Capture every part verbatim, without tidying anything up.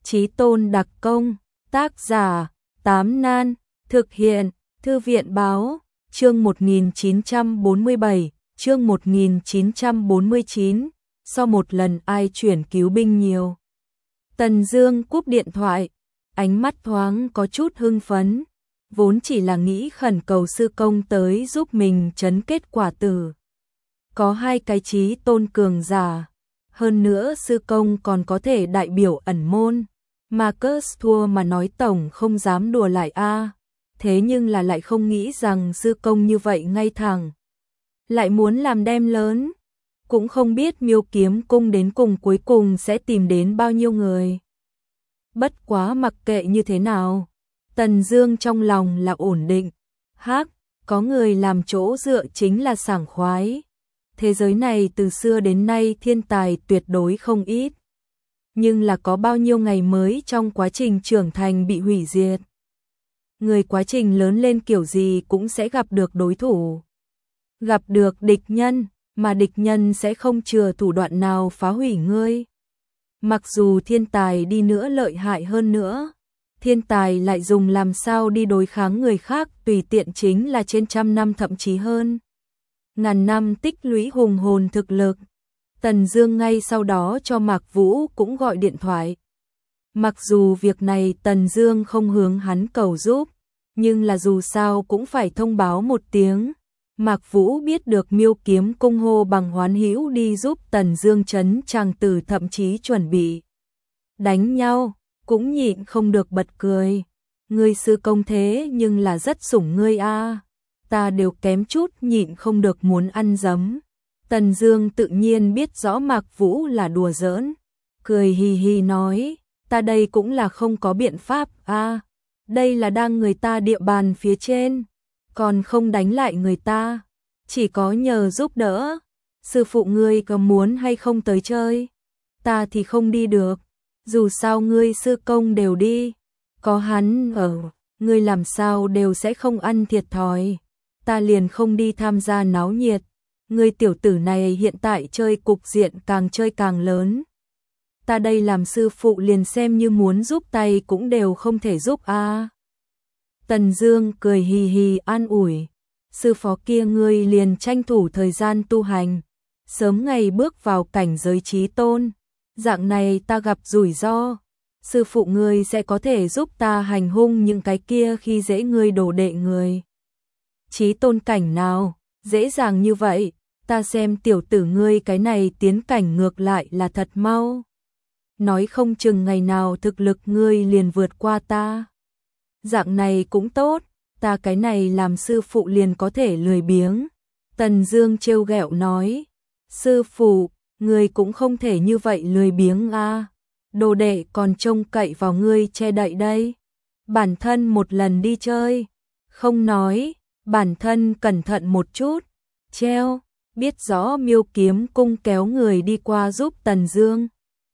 Chí tôn đặc công, tác giả, Tám Nan, thực hiện, Thư viện báo, chương một nghìn chín trăm bốn mươi bảy, chương một nghìn chín trăm bốn mươi chín, sau một lần ai chuyển cứu binh nhiều. Tần Dương cúp điện thoại, ánh mắt thoáng có chút hưng phấn, vốn chỉ là nghĩ khẩn cầu sư công tới giúp mình trấn kết quả tử. Có hai cái chí tôn cường giả, hơn nữa sư công còn có thể đại biểu ẩn môn. Marcus thua mà nói tổng không dám đùa lại a. Thế nhưng là lại không nghĩ rằng sư công như vậy ngay thẳng, lại muốn làm đem lớn, cũng không biết Miêu Kiếm Cung đến cùng cuối cùng sẽ tìm đến bao nhiêu người. Bất quá mặc kệ như thế nào, Tần Dương trong lòng là ổn định. Hắc, có người làm chỗ dựa chính là sảng khoái. Thế giới này từ xưa đến nay thiên tài tuyệt đối không ít, nhưng là có bao nhiêu ngày mới trong quá trình trưởng thành bị hủy diệt. Người quá trình lớn lên kiểu gì cũng sẽ gặp được đối thủ, gặp được địch nhân, mà địch nhân sẽ không chừa thủ đoạn nào phá hủy ngươi. Mặc dù thiên tài đi nữa lợi hại hơn nữa, thiên tài lại dùng làm sao đi đối kháng người khác tùy tiện chính là trên trăm năm thậm chí hơn ngàn năm tích lũy hùng hồn thực lực. Tần Dương ngay sau đó cho Mạc Vũ cũng gọi điện thoại. Mặc dù việc này Tần Dương không hướng hắn cầu giúp, nhưng là dù sao cũng phải thông báo một tiếng. Mạc Vũ biết được Miêu Kiếm Cung hô bằng hoán hữu đi giúp Tần Dương trấn chàng tử, thậm chí chuẩn bị đánh nhau, cũng nhịn không được bật cười. Ngươi sư công thế nhưng là rất sủng ngươi a, ta đều kém chút nhịn không được muốn ăn giấm. Tần Dương tự nhiên biết rõ Mạc Vũ là đùa giỡn, cười hì hì nói, ta đây cũng là không có biện pháp a, đây là đang người ta địa bàn phía trên, còn không đánh lại người ta, chỉ có nhờ giúp đỡ. Sư phụ ngươi có muốn hay không tới chơi? Ta thì không đi được, dù sao ngươi sư công đều đi, có hắn ở, ngươi làm sao đều sẽ không ăn thiệt thòi. Ta liền không đi tham gia náo nhiệt. Ngươi tiểu tử này hiện tại chơi cục diện càng chơi càng lớn. Ta đây làm sư phụ liền xem như muốn giúp tay cũng đều không thể giúp a. À. Tần Dương cười hì hì an ủi, sư phó kia ngươi liền tranh thủ thời gian tu hành, sớm ngày bước vào cảnh giới chí tôn, dạng này ta gặp rủi ro, sư phụ ngươi sẽ có thể giúp ta hành hung những cái kia khi dễ ngươi đồ đệ người. Chí tôn cảnh nào, dễ dàng như vậy, ta xem tiểu tử ngươi cái này tiến cảnh ngược lại là thật mau. Nói không chừng ngày nào thực lực ngươi liền vượt qua ta. Dạng này cũng tốt, ta cái này làm sư phụ liền có thể lười biếng. Tần Dương trêu ghẹo nói, sư phụ, ngươi cũng không thể như vậy lười biếng a. Đồ đệ còn trông cậy vào ngươi che đậy đây. Bản thân một lần đi chơi, không nói, bản thân cẩn thận một chút. Treo, biết rõ Miêu Kiếm Cung kéo người đi qua giúp Tần Dương.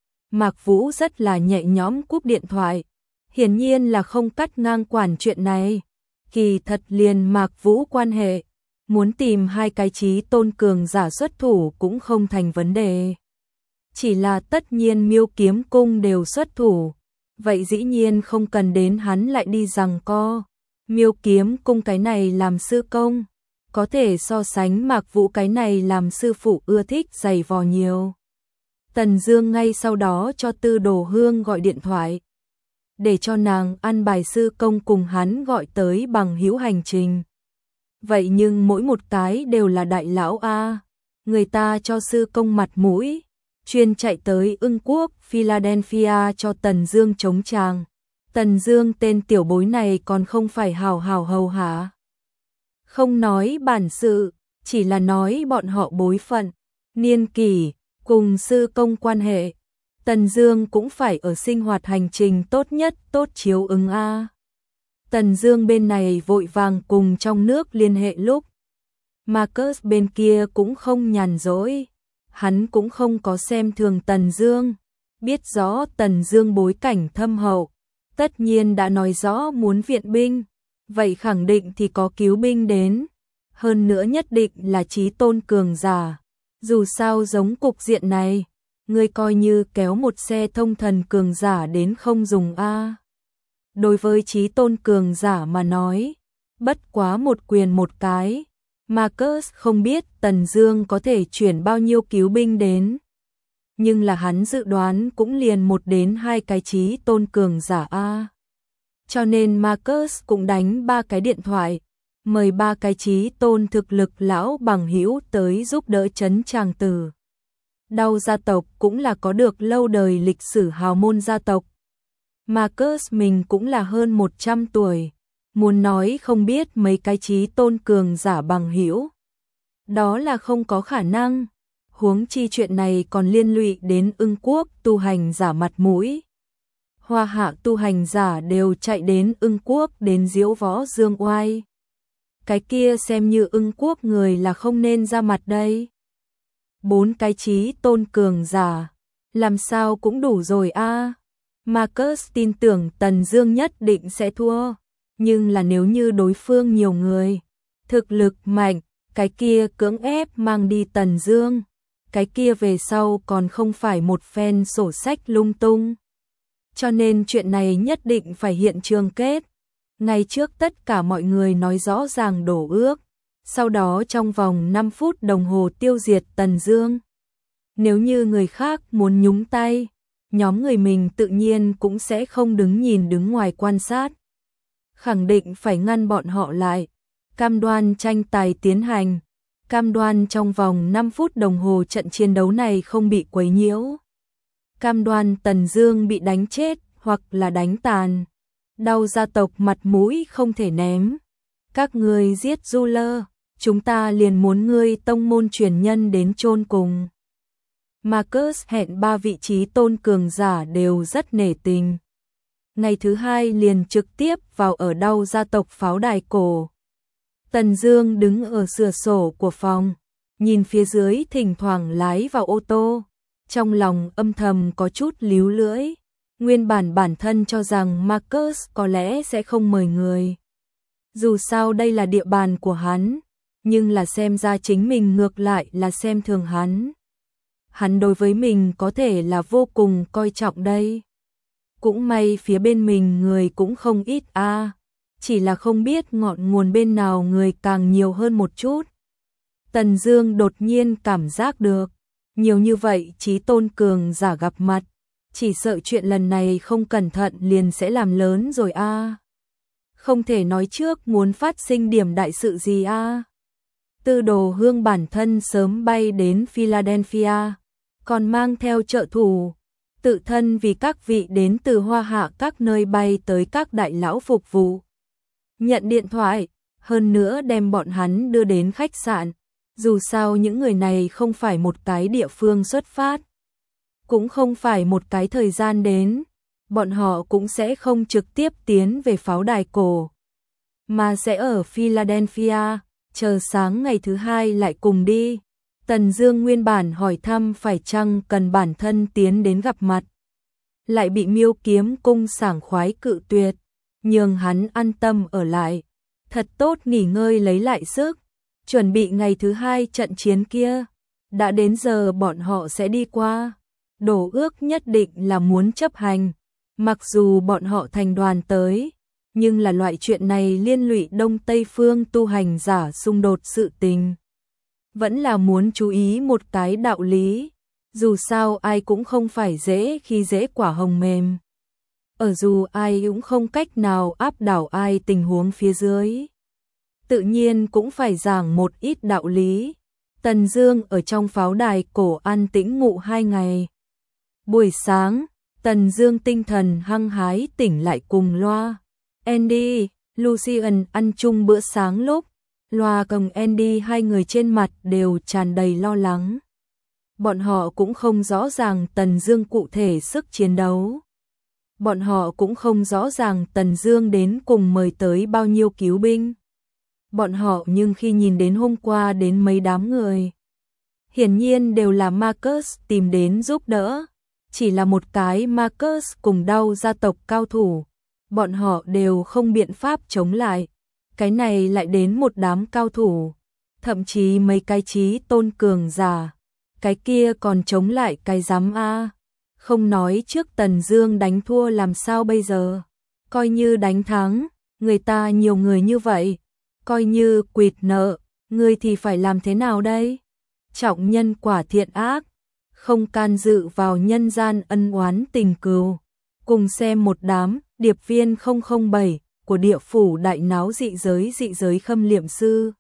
Mạc Vũ rất là nhẹ nhõm cúp điện thoại, hiển nhiên là không cắt ngang quản chuyện này. Kỳ thật liền Mạc Vũ quan hệ, muốn tìm hai cái chí tôn cường giả xuất thủ cũng không thành vấn đề. Chỉ là tất nhiên Miêu Kiếm Cung đều xuất thủ, vậy dĩ nhiên không cần đến hắn lại đi giằng co. Miêu Kiếm Cung cái này làm sư công, có thể so sánh Mạc Vũ cái này làm sư phụ ưa thích giày vò nhiều. Tần Dương ngay sau đó cho Tư Đồ Hương gọi điện thoại, để cho nàng ăn bài sư công cùng hắn gọi tới bằng hữu hành trình. Vậy nhưng mỗi một cái đều là đại lão a, người ta cho sư công mặt mũi, chuyên chạy tới Ưng Quốc, Philadelphia cho Tần Dương chống tràng. Tần Dương tên tiểu bối này còn không phải hào hào hầu hạ. Không nói bản sự, chỉ là nói bọn họ bối phận, niên kỷ, cùng sư công quan hệ. Tần Dương cũng phải ở sinh hoạt hành trình tốt nhất tốt chiếu ứng a. Tần Dương bên này vội vàng cùng trong nước liên hệ lúc, Marcus bên kia cũng không nhàn rỗi, hắn cũng không có xem thường Tần Dương, biết rõ Tần Dương bối cảnh thâm hậu, tất nhiên đã nói rõ muốn viện binh, vậy khẳng định thì có cứu binh đến, hơn nữa nhất định là chí tôn cường giả. Dù sao giống cục diện này, ngươi coi như kéo một xe thông thần cường giả đến không dùng a. Đối với chí tôn cường giả mà nói, bất quá một quyền một cái, Marcus không biết Tần Dương có thể chuyển bao nhiêu cứu binh đến. Nhưng là hắn dự đoán cũng liền một đến hai cái chí tôn cường giả a. Cho nên Marcus cũng đánh ba cái điện thoại, mời ba cái chí tôn thực lực lão bằng hữu tới giúp đỡ trấn Tràng Tử. Đao gia tộc cũng là có được lâu đời lịch sử hào môn gia tộc. Marcus mình cũng là hơn một trăm tuổi, muốn nói không biết mấy cái chí tôn cường giả bằng hữu, đó là không có khả năng. Huống chi chuyện này còn liên lụy đến Ưng Quốc tu hành giả mặt mũi. Hoa Hạ tu hành giả đều chạy đến Ưng Quốc đến diễu võ dương oai. Cái kia xem như Ưng Quốc người là không nên ra mặt đây. Bốn cái chí tôn cường giả, làm sao cũng đủ rồi a. À. Marcus tin tưởng Tần Dương nhất định sẽ thua, nhưng là nếu như đối phương nhiều người, thực lực mạnh, cái kia cưỡng ép mang đi Tần Dương, cái kia về sau còn không phải một phen sổ sách lung tung. Cho nên chuyện này nhất định phải hiện trường kết. Ngày trước tất cả mọi người nói rõ ràng đổ ước, sau đó trong vòng năm phút đồng hồ tiêu diệt Tần Dương. Nếu như người khác muốn nhúng tay, nhóm người mình tự nhiên cũng sẽ không đứng nhìn đứng ngoài quan sát. Khẳng định phải ngăn bọn họ lại, cam đoan tranh tài tiến hành, cam đoan trong vòng năm phút đồng hồ trận chiến đấu này không bị quấy nhiễu. Cam đoan Tần Dương bị đánh chết hoặc là đánh tàn. Đao gia tộc mặt mũi không thể ném. Các ngươi giết Du Lơ, chúng ta liền muốn ngươi tông môn truyền nhân đến chôn cùng. Marcus hẹn ba vị trí tôn cường giả đều rất nể tình. Ngày thứ hai liền trực tiếp vào ở Đao gia tộc pháo đài cổ. Tần Dương đứng ở cửa sổ của phòng, nhìn phía dưới thỉnh thoảng lái vào ô tô, trong lòng âm thầm có chút líu lưỡi. Nguyên bản bản thân cho rằng Marcus có lẽ sẽ không mời người. Dù sao đây là địa bàn của hắn, nhưng là xem ra chính mình ngược lại là xem thường hắn. Hắn đối với mình có thể là vô cùng coi trọng đây. Cũng may phía bên mình người cũng không ít a, à, chỉ là không biết ngọn nguồn bên nào người càng nhiều hơn một chút. Tần Dương đột nhiên cảm giác được, nhiều như vậy chí tôn cường giả gặp mặt, chỉ sợ chuyện lần này không cẩn thận liền sẽ làm lớn rồi a. À. Không thể nói trước muốn phát sinh điểm đại sự gì a. À. Tư Đồ Hương bản thân sớm bay đến Philadelphia, còn mang theo trợ thủ, tự thân vì các vị đến từ Hoa Hạ các nơi bay tới các đại lão phục vụ. Nhận điện thoại, hơn nữa đem bọn hắn đưa đến khách sạn. Dù sao những người này không phải một cái địa phương xuất phát, cũng không phải một cái thời gian đến, bọn họ cũng sẽ không trực tiếp tiến về pháo đài cổ, mà sẽ ở Philadelphia, chờ sáng ngày thứ hai lại cùng đi. Tần Dương nguyên bản hỏi thăm phải chăng cần bản thân tiến đến gặp mặt, lại bị Miêu Kiếm Cung sảng khoái cự tuyệt, nhường hắn an tâm ở lại, thật tốt nghỉ ngơi lấy lại sức, chuẩn bị ngày thứ hai trận chiến kia. Đã đến giờ bọn họ sẽ đi qua, đổ ước nhất định là muốn chấp hành, mặc dù bọn họ thành đoàn tới, nhưng là loại chuyện này liên lụy Đông Tây phương tu hành giả xung đột sự tình, vẫn là muốn chú ý một cái đạo lý, dù sao ai cũng không phải dễ khi dễ quả hồng mềm. Ở dù ai cũng không cách nào áp đảo ai tình huống phía dưới, tự nhiên cũng phải giảng một ít đạo lý. Tần Dương ở trong pháo đài cổ an tĩnh ngủ hai ngày. Buổi sáng, Tần Dương tinh thần hăng hái tỉnh lại cùng Loa, Andy, Lucian ăn chung bữa sáng lúc, Loa cùng Andy hai người trên mặt đều tràn đầy lo lắng. Bọn họ cũng không rõ ràng Tần Dương cụ thể sức chiến đấu. Bọn họ cũng không rõ ràng Tần Dương đến cùng mời tới bao nhiêu cứu binh. Bọn họ nhưng khi nhìn đến hôm qua đến mấy đám người, hiển nhiên đều là Marcus tìm đến giúp đỡ. Chỉ là một cái Marcus cùng Đao gia tộc cao thủ, bọn họ đều không biện pháp chống lại. Cái này lại đến một đám cao thủ, thậm chí mấy cái chí tôn cường giả. cái kia còn chống lại cái dám a. Không nói trước Tần Dương đánh thua làm sao bây giờ, coi như đánh thắng, người ta nhiều người như vậy, coi như quỵt nợ, người thì phải làm thế nào đây? Trọng nhân quả thiện ác, không can dự vào nhân gian ân oán tình cừu. Cùng xem một đám điệp viên không không bảy của địa phủ đại náo dị giới dị giới Khâm Liệm Sư.